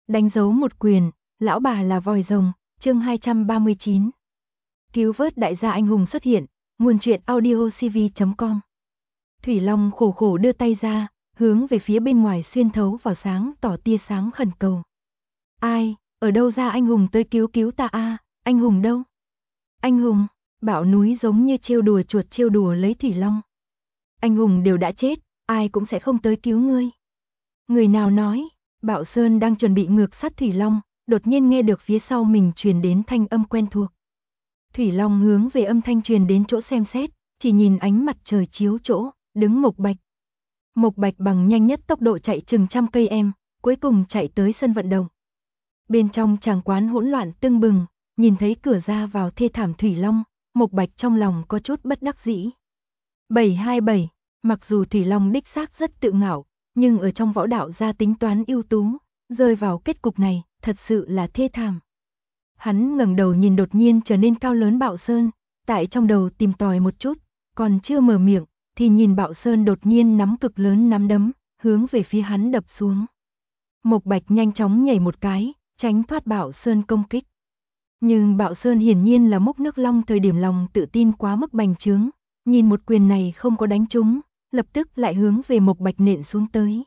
Đánh dấu một quyền, lão bà là vòi rồng, chương 239. Cứu vớt đại gia anh hùng xuất hiện, nguồn truyện audiocv.com. Thủy Long khổ khổ đưa tay ra, hướng về phía bên ngoài xuyên thấu vào sáng tỏ tia sáng khẩn cầu. Ai, ở đâu ra anh hùng tới cứu cứu ta a, anh hùng đâu? Anh hùng, bão núi giống như trêu đùa chuột trêu đùa lấy Thủy Long. Anh hùng đều đã chết, ai cũng sẽ không tới cứu ngươi. Người nào nói? Bạo Sơn đang chuẩn bị ngược sát Thủy Long, đột nhiên nghe được phía sau mình truyền đến thanh âm quen thuộc. Thủy Long hướng về âm thanh truyền đến chỗ xem xét, chỉ nhìn ánh mặt trời chiếu chỗ, đứng Mộc Bạch. Mộc Bạch bằng nhanh nhất tốc độ chạy chừng trăm cây em, cuối cùng chạy tới sân vận động. Bên trong tràng quán hỗn loạn tưng bừng, nhìn thấy cửa ra vào thê thảm Thủy Long, Mộc Bạch trong lòng có chút bất đắc dĩ. 727, mặc dù Thủy Long đích xác rất tự ngạo, nhưng ở trong võ đạo gia tính toán ưu tú, rơi vào kết cục này, thật sự là thê thảm. Hắn ngẩng đầu nhìn đột nhiên trở nên cao lớn Bạo Sơn, tại trong đầu tìm tòi một chút, còn chưa mở miệng, thì nhìn Bạo Sơn đột nhiên nắm cực lớn nắm đấm, hướng về phía hắn đập xuống. Mộc Bạch nhanh chóng nhảy một cái, tránh thoát Bạo Sơn công kích. Nhưng Bạo Sơn hiển nhiên là mốc nước long thời điểm lòng tự tin quá mức bành trướng, nhìn một quyền này không có đánh trúng, lập tức lại hướng về Mộc Bạch nện xuống tới.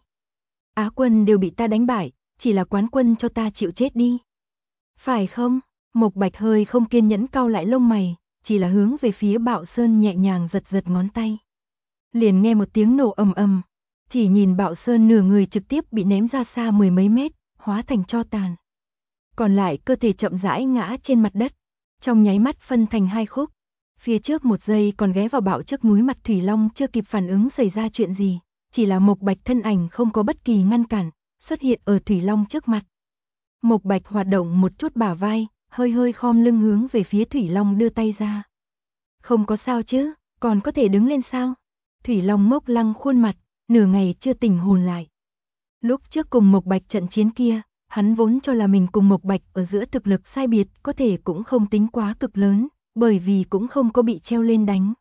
Á quân đều bị ta đánh bại, chỉ là quán quân cho ta chịu chết đi. Phải không? Mộc Bạch hơi không kiên nhẫn cau lại lông mày, chỉ là hướng về phía Bạo Sơn nhẹ nhàng giật giật ngón tay. Liền nghe một tiếng nổ ầm ầm, chỉ nhìn Bạo Sơn nửa người trực tiếp bị ném ra xa mười mấy mét, hóa thành tro tàn. Còn lại cơ thể chậm rãi ngã trên mặt đất, trong nháy mắt phân thành hai khúc. Phía trước một giây còn ghé vào bạo trước núi mặt Thủy Long chưa kịp phản ứng xảy ra chuyện gì, chỉ là Mộc Bạch thân ảnh không có bất kỳ ngăn cản, xuất hiện ở Thủy Long trước mặt. Mộc Bạch hoạt động một chút bả vai, hơi hơi khom lưng hướng về phía Thủy Long đưa tay ra. Không có sao chứ, còn có thể đứng lên sao? Thủy Long ngốc lăng khuôn mặt, nửa ngày chưa tỉnh hồn lại. Lúc trước cùng Mộc Bạch trận chiến kia, hắn vốn cho là mình cùng Mộc Bạch ở giữa thực lực sai biệt có thể cũng không tính quá cực lớn, bởi vì cũng không có bị treo lên đánh.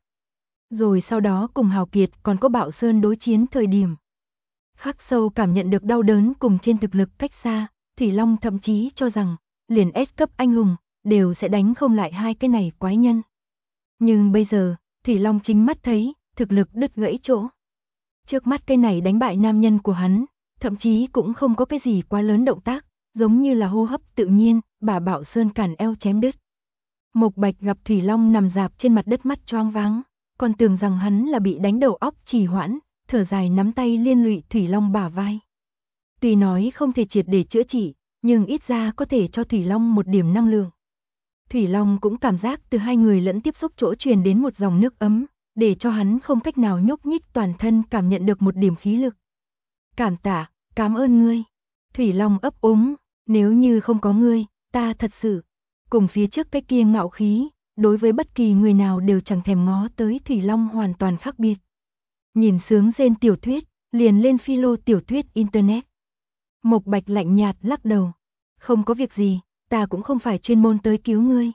Rồi sau đó cùng Hào Kiệt còn có Bạo Sơn đối chiến thời điểm. Khắc sâu cảm nhận được đau đớn cùng trên thực lực cách xa, Thủy Long thậm chí cho rằng, liền S cấp anh hùng, đều sẽ đánh không lại hai cái này quái nhân. Nhưng bây giờ, Thủy Long chính mắt thấy, thực lực đứt gãy chỗ. Trước mắt cái này đánh bại nam nhân của hắn, thậm chí cũng không có cái gì quá lớn động tác, giống như là hô hấp tự nhiên, bà Bạo Sơn cản eo chém đứt. Mộc Bạch gặp Thủy Long nằm rạp trên mặt đất mắt choáng váng, còn tưởng rằng hắn là bị đánh đầu óc trì hoãn, thở dài nắm tay liên lụy Thủy Long bả vai. Tuy nói không thể triệt để chữa trị, nhưng ít ra có thể cho Thủy Long một điểm năng lượng. Thủy Long cũng cảm giác từ hai người lẫn tiếp xúc chỗ truyền đến một dòng nước ấm, để cho hắn không cách nào nhúc nhích toàn thân cảm nhận được một điểm khí lực. Cảm tạ, cảm ơn ngươi. Thủy Long ấp úng, nếu như không có ngươi, ta thật sự, cùng phía trước cái kia ngạo khí, đối với bất kỳ người nào đều chẳng thèm ngó tới Thủy Long hoàn toàn khác biệt. Nhìn sướng rên tiểu thuyết, liền lên philo tiểu thuyết internet. Mộc Bạch lạnh nhạt lắc đầu, không có việc gì, ta cũng không phải chuyên môn tới cứu ngươi.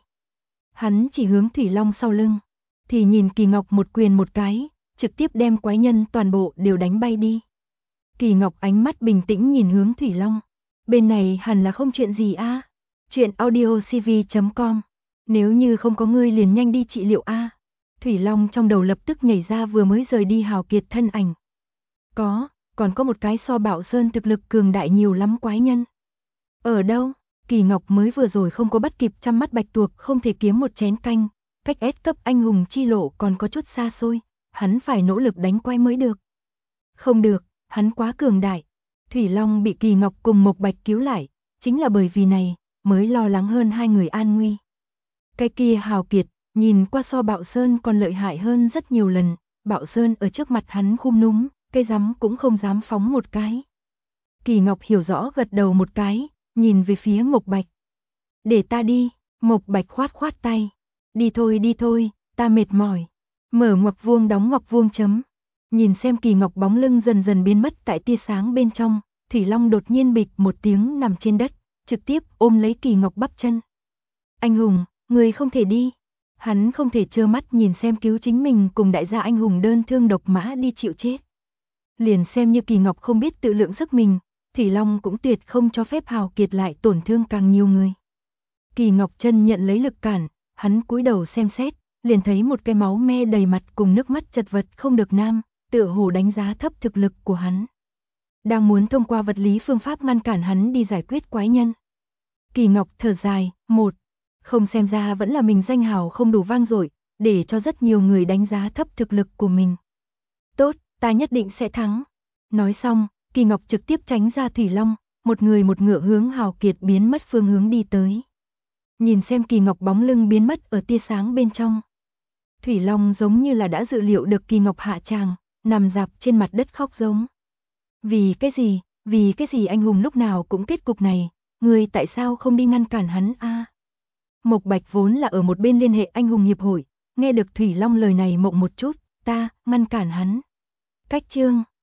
Hắn chỉ hướng Thủy Long sau lưng, thì nhìn Kỳ Ngọc một quyền một cái, trực tiếp đem quái nhân toàn bộ đều đánh bay đi. Kỳ Ngọc ánh mắt bình tĩnh nhìn hướng Thủy Long, bên này hẳn là không chuyện gì a. Chuyện audiocv.com. Nếu như không có ngươi liền nhanh đi trị liệu a. Thủy Long trong đầu lập tức nhảy ra vừa mới rời đi Hào Kiệt thân ảnh. Còn có một cái so Bạo Sơn thực lực cường đại nhiều lắm quái nhân. Ở đâu? Kỳ Ngọc mới vừa rồi không có bắt kịp chăm mắt bạch tuộc không thể kiếm một chén canh, cách S cấp anh hùng chi lộ còn có chút xa xôi, hắn phải nỗ lực đánh quay mới được. Không được, hắn quá cường đại. Thủy Long bị Kỳ Ngọc cùng Mộc Bạch cứu lại, chính là bởi vì này, mới lo lắng hơn hai người an nguy. Cái kia Hào Kiệt, nhìn qua so Bạo Sơn còn lợi hại hơn rất nhiều lần, Bạo Sơn ở trước mặt hắn khum núm, cây rắm cũng không dám phóng một cái. Kỳ Ngọc hiểu rõ gật đầu một cái, nhìn về phía Mộc Bạch. Để ta đi, Mộc Bạch khoát khoát tay. Đi thôi, ta mệt mỏi. Mở ngoặc vuông đóng ngoặc vuông chấm. Nhìn xem Kỳ Ngọc bóng lưng dần dần biến mất tại tia sáng bên trong, Thủy Long đột nhiên bịch một tiếng nằm trên đất, trực tiếp ôm lấy Kỳ Ngọc bắp chân. Anh hùng, người không thể đi. Hắn không thể trơ mắt nhìn xem cứu chính mình cùng đại gia anh hùng đơn thương độc mã đi chịu chết. Liền xem như Kỳ Ngọc không biết tự lượng sức mình, Thủy Long cũng tuyệt không cho phép Hào Kiệt lại tổn thương càng nhiều người. Kỳ Ngọc Trân nhận lấy lực cản, hắn cúi đầu xem xét, liền thấy một cái máu me đầy mặt cùng nước mắt chật vật không được nam, tựa hồ đánh giá thấp thực lực của hắn. Đang muốn thông qua vật lý phương pháp ngăn cản hắn đi giải quyết quái nhân. Kỳ Ngọc thở dài, không xem ra vẫn là mình danh hào không đủ vang dội, để cho rất nhiều người đánh giá thấp thực lực của mình. Tốt, ta nhất định sẽ thắng. Nói xong, Kỳ Ngọc trực tiếp tránh ra Thủy Long, một người một ngựa hướng Hào Kiệt biến mất phương hướng đi tới. Nhìn xem Kỳ Ngọc bóng lưng biến mất ở tia sáng bên trong. Thủy Long giống như là đã dự liệu được Kỳ Ngọc hạ tràng, nằm dạp trên mặt đất khóc giống. Vì cái gì anh hùng lúc nào cũng kết cục này, người tại sao không đi ngăn cản hắn a? Mộc Bạch vốn là ở một bên liên hệ anh hùng hiệp hội, nghe được Thủy Long lời này mộng một chút, ta ngăn cản hắn. Cách chương